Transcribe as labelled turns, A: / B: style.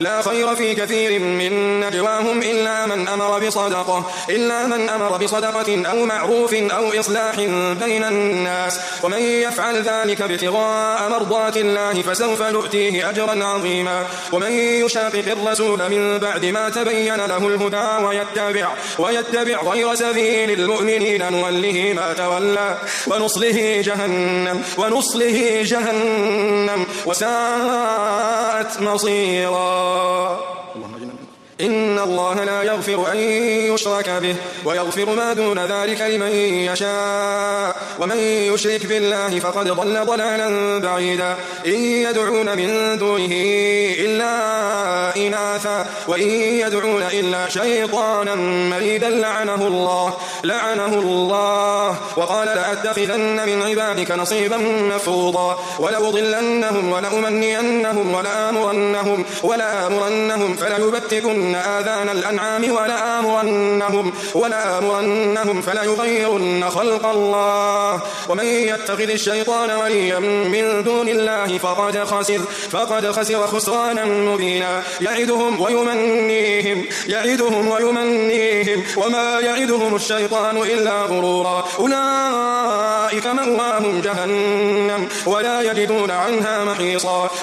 A: لا خير في كثير من نجواهم إلا من أمر بصدقة أو معروف أو إصلاح بين الناس ومن يفعل ذلك ابتغاء مرضات الله فسوف نؤتيه أجرا عظيما ومن يشاقق الرسول من بعد ما تبين له الهدى ويتبع غير سبيل المؤمنين نوله ما تولى ونصله جهنم وساءت مصيرا. إن الله لا يغفر أن يشرك به ويغفر ما دون ذلك لمن يشاء ومن يشرك بالله فقد ضل ضلالا بعيدا. إن يدعون من دونه إلا إناثا وإن يدعون إلا شيطانا مريدا لعنه الله وقال لأتخذن من عبادك نصيبا مفروضا ولأضلنهم ولأمنينهم ولآمرنهم فليبتكن آذان الأنعام ولآمرنهم فليغيرن خلق الله ومن يتخذ الشيطان وليا من دون الله فقد خسر خسرانا مبينا. يعدهم ويمنيهم وما يعدهم الشيطان إلا غرورا. أولئك مأواهم جهنم ولا يجدون عنها محيصا.